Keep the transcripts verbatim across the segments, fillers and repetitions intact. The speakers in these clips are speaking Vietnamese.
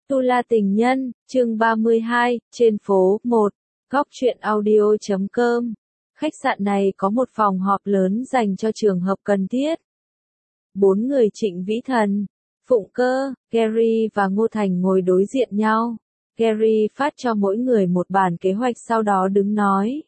Tu La Tình Nhân, chương ba mươi hai, trên phố, một, góc truyện audio chấm com. Khách sạn này có một phòng họp lớn dành cho trường hợp cần thiết. Bốn người Trịnh Vĩ Thần, Phụng Cơ, Gary và Ngô Thành ngồi đối diện nhau. Gary phát cho mỗi người một bản kế hoạch sau đó đứng nói.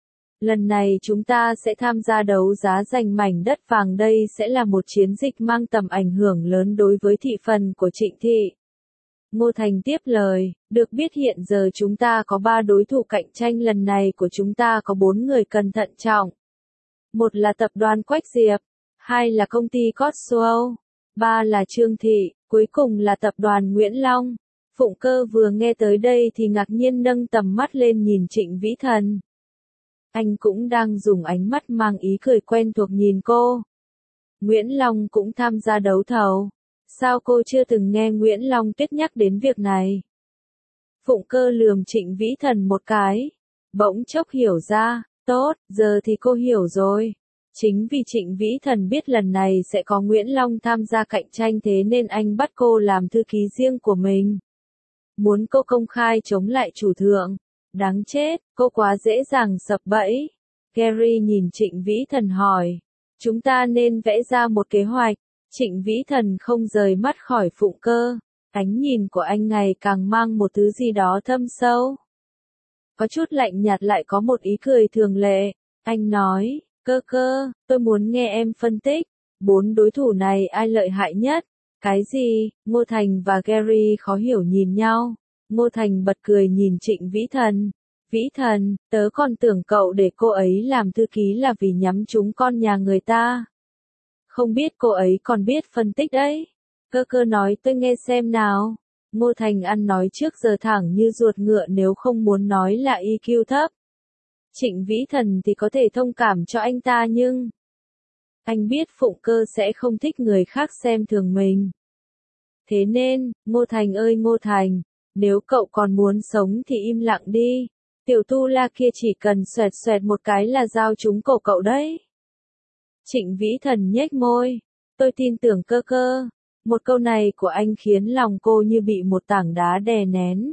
Lần này chúng ta sẽ tham gia đấu giá giành mảnh đất vàng, đây sẽ là một chiến dịch mang tầm ảnh hưởng lớn đối với thị phần của Trịnh thị. Ngô Thành tiếp lời, được biết hiện giờ chúng ta có ba đối thủ cạnh tranh, lần này của chúng ta có bốn người cần thận trọng. Một là tập đoàn Quách Diệp, hai là công ty Cotswold, ba là Trương Thị, cuối cùng là tập đoàn Nguyễn Long. Phụng Cơ vừa nghe tới đây thì ngạc nhiên nâng tầm mắt lên nhìn Trịnh Vĩ Thần. Anh cũng đang dùng ánh mắt mang ý cười quen thuộc nhìn cô. Nguyễn Long cũng tham gia đấu thầu. Sao cô chưa từng nghe Nguyễn Long Tuyết nhắc đến việc này? Phụng Cơ lườm Trịnh Vĩ Thần một cái. Bỗng chốc hiểu ra, tốt, giờ thì cô hiểu rồi. Chính vì Trịnh Vĩ Thần biết lần này sẽ có Nguyễn Long tham gia cạnh tranh, thế nên anh bắt cô làm thư ký riêng của mình. Muốn cô công khai chống lại chủ thượng. Đáng chết, cô quá dễ dàng sập bẫy. Gary nhìn Trịnh Vĩ Thần hỏi. Chúng ta nên vẽ ra một kế hoạch. Trịnh Vĩ Thần không rời mắt khỏi Phụng Cơ. Ánh nhìn của anh ngày càng mang một thứ gì đó thâm sâu. Có chút lạnh nhạt lại có một ý cười thường lệ. Anh nói, Cơ Cơ, tôi muốn nghe em phân tích. Bốn đối thủ này ai lợi hại nhất? Cái gì? Ngô Thành và Gary khó hiểu nhìn nhau. Ngô Thành bật cười nhìn Trịnh Vĩ Thần. Vĩ Thần, tớ còn tưởng cậu để cô ấy làm thư ký là vì nhắm trúng con nhà người ta. Không biết cô ấy còn biết phân tích đấy. Cơ Cơ nói tôi nghe xem nào. Ngô Thành ăn nói trước giờ thẳng như ruột ngựa, nếu không muốn nói là i kiu thấp. Trịnh Vĩ Thần thì có thể thông cảm cho anh ta, nhưng anh biết Phụng Cơ sẽ không thích người khác xem thường mình. Thế nên, Ngô Thành ơi Ngô Thành, nếu cậu còn muốn sống thì im lặng đi. Tiểu Tu La kia chỉ cần xoẹt xoẹt một cái là giao trúng cổ cậu đấy. Trịnh Vĩ Thần nhếch môi. Tôi tin tưởng Cơ Cơ. Một câu này của anh khiến lòng cô như bị một tảng đá đè nén.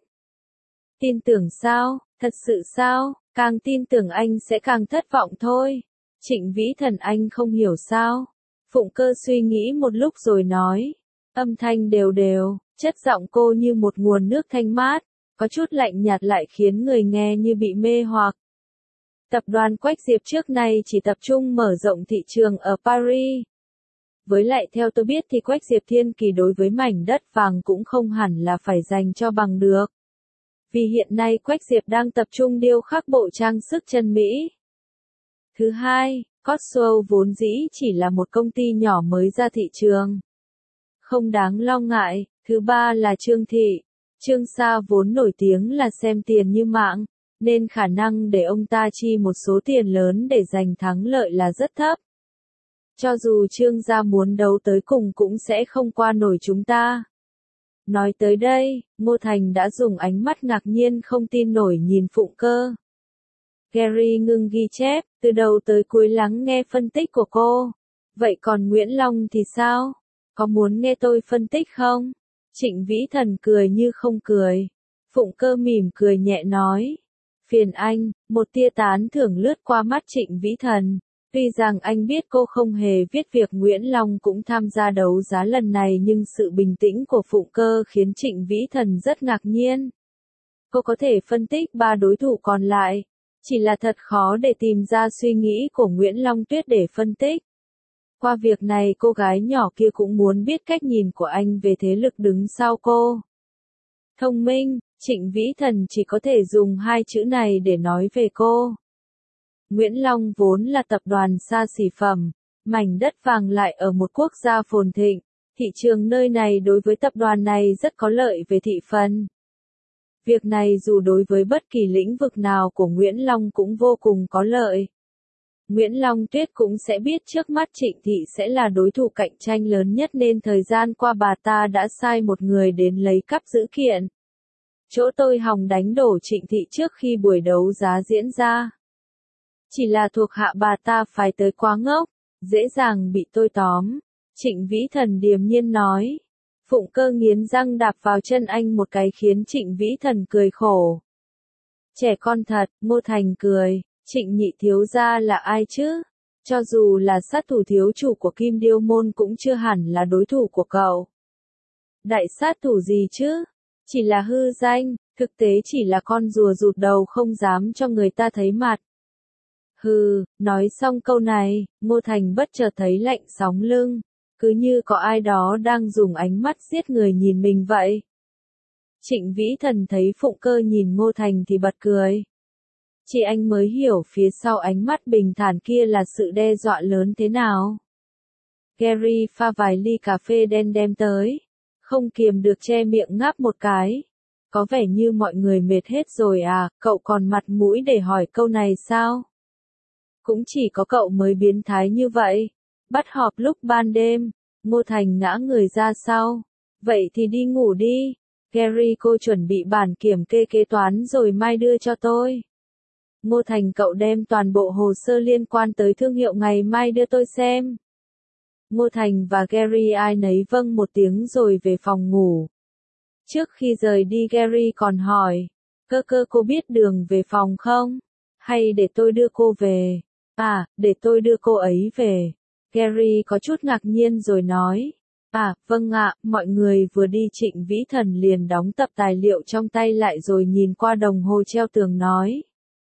Tin tưởng sao? Thật sự sao? Càng tin tưởng anh sẽ càng thất vọng thôi. Trịnh Vĩ Thần anh không hiểu sao? Phụng Cơ suy nghĩ một lúc rồi nói. Âm thanh đều đều, chất giọng cô như một nguồn nước thanh mát, có chút lạnh nhạt lại khiến người nghe như bị mê hoặc. Tập đoàn Quách Diệp trước nay chỉ tập trung mở rộng thị trường ở Paris. Với lại theo tôi biết thì Quách Diệp Thiên Kỳ đối với mảnh đất vàng cũng không hẳn là phải dành cho bằng được. Vì hiện nay Quách Diệp đang tập trung điêu khắc bộ trang sức chân Mỹ. Thứ hai, Cotswold vốn dĩ chỉ là một công ty nhỏ mới ra thị trường. Không đáng lo ngại. Thứ ba là Trương Thị. Trương Sa vốn nổi tiếng là xem tiền như mạng, nên khả năng để ông ta chi một số tiền lớn để giành thắng lợi là rất thấp. Cho dù Trương gia muốn đấu tới cùng cũng sẽ không qua nổi chúng ta. Nói tới đây, Ngô Thành đã dùng ánh mắt ngạc nhiên không tin nổi nhìn Phụng Cơ. Gary ngưng ghi chép, từ đầu tới cuối lắng nghe phân tích của cô. Vậy còn Nguyễn Long thì sao? Có muốn nghe tôi phân tích không? Trịnh Vĩ Thần cười như không cười. Phụng Cơ mỉm cười nhẹ nói. Phiền anh, một tia tán thưởng lướt qua mắt Trịnh Vĩ Thần. Tuy rằng anh biết cô không hề biết việc Nguyễn Long cũng tham gia đấu giá lần này, nhưng sự bình tĩnh của Phụng Cơ khiến Trịnh Vĩ Thần rất ngạc nhiên. Cô có thể phân tích ba đối thủ còn lại. Chỉ là thật khó để tìm ra suy nghĩ của Nguyễn Long Tuyết để phân tích. Qua việc này cô gái nhỏ kia cũng muốn biết cách nhìn của anh về thế lực đứng sau cô. Thông minh, Trịnh Vĩ Thần chỉ có thể dùng hai chữ này để nói về cô. Nguyễn Long vốn là tập đoàn xa xỉ phẩm, mảnh đất vàng lại ở một quốc gia phồn thịnh, thị trường nơi này đối với tập đoàn này rất có lợi về thị phần. Việc này dù đối với bất kỳ lĩnh vực nào của Nguyễn Long cũng vô cùng có lợi. Nguyễn Long Tuyết cũng sẽ biết trước mắt Trịnh Thị sẽ là đối thủ cạnh tranh lớn nhất, nên thời gian qua bà ta đã sai một người đến lấy cắp dữ kiện. Chỗ tôi hòng đánh đổ Trịnh Thị trước khi buổi đấu giá diễn ra. Chỉ là thuộc hạ bà ta phải tới quá ngốc, dễ dàng bị tôi tóm. Trịnh Vĩ Thần điềm nhiên nói. Phụng Cơ nghiến răng đạp vào chân anh một cái khiến Trịnh Vĩ Thần cười khổ. Trẻ con thật, Ngô Thành cười, Trịnh nhị thiếu gia là ai chứ? Cho dù là sát thủ thiếu chủ của Kim Điêu Môn cũng chưa hẳn là đối thủ của cậu. Đại sát thủ gì chứ? Chỉ là hư danh, thực tế chỉ là con rùa rụt đầu không dám cho người ta thấy mặt. Hừ, nói xong câu này, Ngô Thành bất chợt thấy lạnh sóng lưng, cứ như có ai đó đang dùng ánh mắt giết người nhìn mình vậy. Trịnh Vĩ Thần thấy Phụng Cơ nhìn Ngô Thành thì bật cười. Chỉ anh mới hiểu phía sau ánh mắt bình thản kia là sự đe dọa lớn thế nào. Gary pha vài ly cà phê đen đem tới, không kiềm được che miệng ngáp một cái. Có vẻ như mọi người mệt hết rồi à, cậu còn mặt mũi để hỏi câu này sao? Cũng chỉ có cậu mới biến thái như vậy. Bắt họp lúc ban đêm, Ngô Thành ngã người ra sau. Vậy thì đi ngủ đi. Gary cô chuẩn bị bản kiểm kê kế toán rồi mai đưa cho tôi. Ngô Thành cậu đem toàn bộ hồ sơ liên quan tới thương hiệu ngày mai đưa tôi xem. Ngô Thành và Gary ai nấy vâng một tiếng rồi về phòng ngủ. Trước khi rời đi Gary còn hỏi, Cơ Cơ cô biết đường về phòng không? Hay để tôi đưa cô về? À, để tôi đưa cô ấy về. Gary có chút ngạc nhiên rồi nói, à, vâng ạ, mọi người vừa đi Trịnh Vĩ Thần liền đóng tập tài liệu trong tay lại rồi nhìn qua đồng hồ treo tường nói.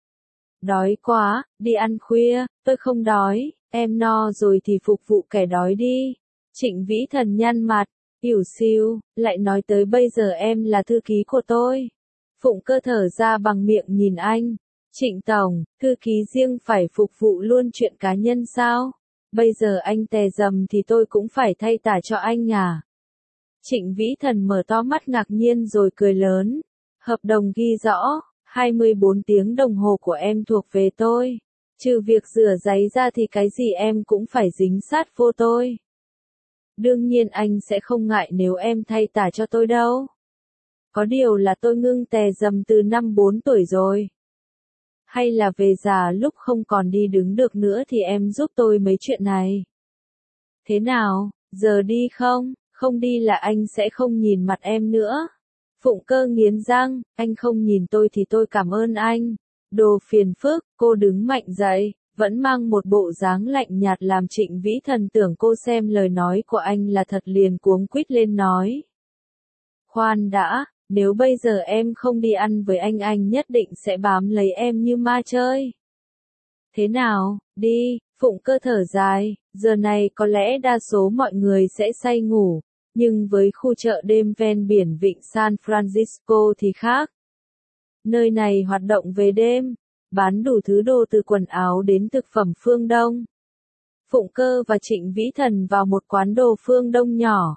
Đói quá, đi ăn khuya, tôi không đói, em no rồi thì phục vụ kẻ đói đi. Trịnh Vĩ Thần nhăn mặt, ỉu xìu, lại nói tới bây giờ em là thư ký của tôi. Phụng Cơ thở ra bằng miệng nhìn anh. Trịnh Tổng, thư ký riêng phải phục vụ luôn chuyện cá nhân sao? Bây giờ anh tè dầm thì tôi cũng phải thay tả cho anh à? Trịnh Vĩ Thần mở to mắt ngạc nhiên rồi cười lớn. Hợp đồng ghi rõ, hai mươi bốn tiếng đồng hồ của em thuộc về tôi. Trừ việc rửa giấy ra thì cái gì em cũng phải dính sát vô tôi. Đương nhiên anh sẽ không ngại nếu em thay tả cho tôi đâu. Có điều là tôi ngưng tè dầm từ năm bốn tuổi rồi. Hay là về già lúc không còn đi đứng được nữa thì em giúp tôi mấy chuyện này. Thế nào, giờ đi không? Không đi là anh sẽ không nhìn mặt em nữa. Phụng Cơ nghiến răng, anh không nhìn tôi thì tôi cảm ơn anh. Đồ phiền phức, cô đứng mạnh dậy, vẫn mang một bộ dáng lạnh nhạt làm Trịnh Vĩ Thần tưởng cô xem lời nói của anh là thật liền cuống quýt lên nói. Khoan đã, nếu bây giờ em không đi ăn với anh anh nhất định sẽ bám lấy em như ma chơi. Thế nào, đi, Phụng Cơ thở dài, giờ này có lẽ đa số mọi người sẽ say ngủ, nhưng với khu chợ đêm ven biển vịnh San Francisco thì khác. Nơi này hoạt động về đêm, bán đủ thứ đồ từ quần áo đến thực phẩm phương Đông. Phụng Cơ và Trịnh Vĩ Thần vào một quán đồ phương Đông nhỏ.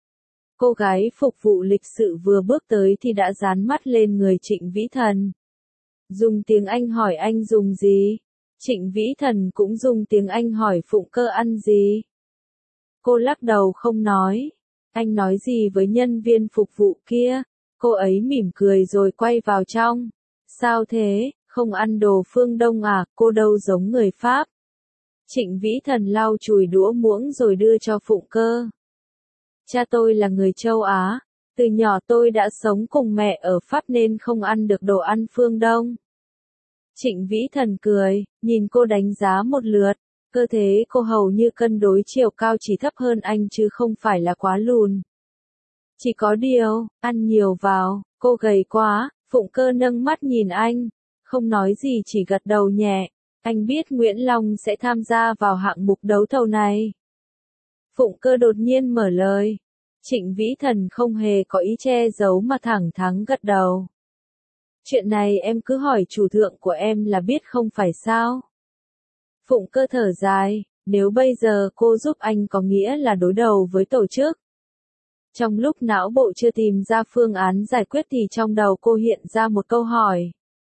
Cô gái phục vụ lịch sự vừa bước tới thì đã dán mắt lên người Trịnh Vĩ Thần. Dùng tiếng Anh hỏi anh dùng gì? Trịnh Vĩ Thần cũng dùng tiếng Anh hỏi Phụng Cơ ăn gì? Cô lắc đầu không nói. Anh nói gì với nhân viên phục vụ kia? Cô ấy mỉm cười rồi quay vào trong. Sao thế, không ăn đồ phương Đông à, cô đâu giống người Pháp. Trịnh Vĩ Thần lau chùi đũa muỗng rồi đưa cho Phụng Cơ. Cha tôi là người châu Á, từ nhỏ tôi đã sống cùng mẹ ở Pháp nên không ăn được đồ ăn phương Đông. Trịnh Vĩ Thần cười, nhìn cô đánh giá một lượt, cơ thể cô hầu như cân đối chiều cao chỉ thấp hơn anh chứ không phải là quá lùn. Chỉ có điều, ăn nhiều vào, cô gầy quá, Phụng Cơ nâng mắt nhìn anh, không nói gì chỉ gật đầu nhẹ, anh biết Nguyễn Long sẽ tham gia vào hạng mục đấu thầu này. Phụng Cơ đột nhiên mở lời. Trịnh Vĩ Thần không hề có ý che giấu mà thẳng thắn gật đầu. Chuyện này em cứ hỏi chủ thượng của em là biết không phải sao? Phụng Cơ thở dài, nếu bây giờ cô giúp anh có nghĩa là đối đầu với tổ chức. Trong lúc não bộ chưa tìm ra phương án giải quyết thì trong đầu cô hiện ra một câu hỏi.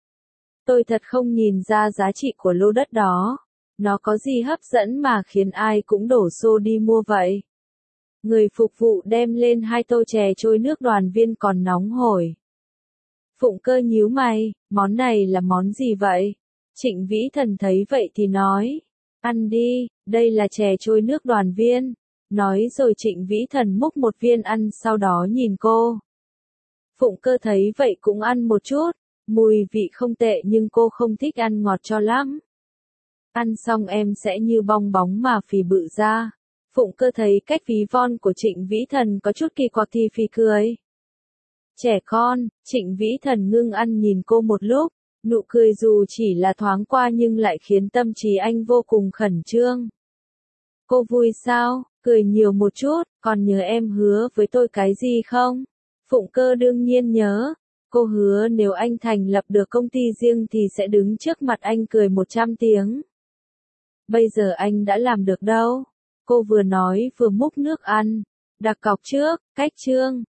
Tôi thật không nhìn ra giá trị của lô đất đó. Nó có gì hấp dẫn mà khiến ai cũng đổ xô đi mua vậy? Người phục vụ đem lên hai tô chè trôi nước đoàn viên còn nóng hổi. Phụng Cơ nhíu mày, món này là món gì vậy? Trịnh Vĩ Thần thấy vậy thì nói, ăn đi, đây là chè trôi nước đoàn viên. Nói rồi Trịnh Vĩ Thần múc một viên ăn sau đó nhìn cô. Phụng Cơ thấy vậy cũng ăn một chút, mùi vị không tệ nhưng cô không thích ăn ngọt cho lắm. Ăn xong em sẽ như bong bóng mà phì bự ra. Phụng Cơ thấy cách ví von của Trịnh Vĩ Thần có chút kỳ quặc thì phì cười. Trẻ con, Trịnh Vĩ Thần ngưng ăn nhìn cô một lúc, nụ cười dù chỉ là thoáng qua nhưng lại khiến tâm trí anh vô cùng khẩn trương. Cô vui sao? Cười nhiều một chút, còn nhớ em hứa với tôi cái gì không? Phụng Cơ đương nhiên nhớ. Cô hứa nếu anh thành lập được công ty riêng thì sẽ đứng trước mặt anh cười một trăm tiếng. Bây giờ anh đã làm được đâu? Cô vừa nói vừa múc nước ăn. Đặt cọc trước, cách chương.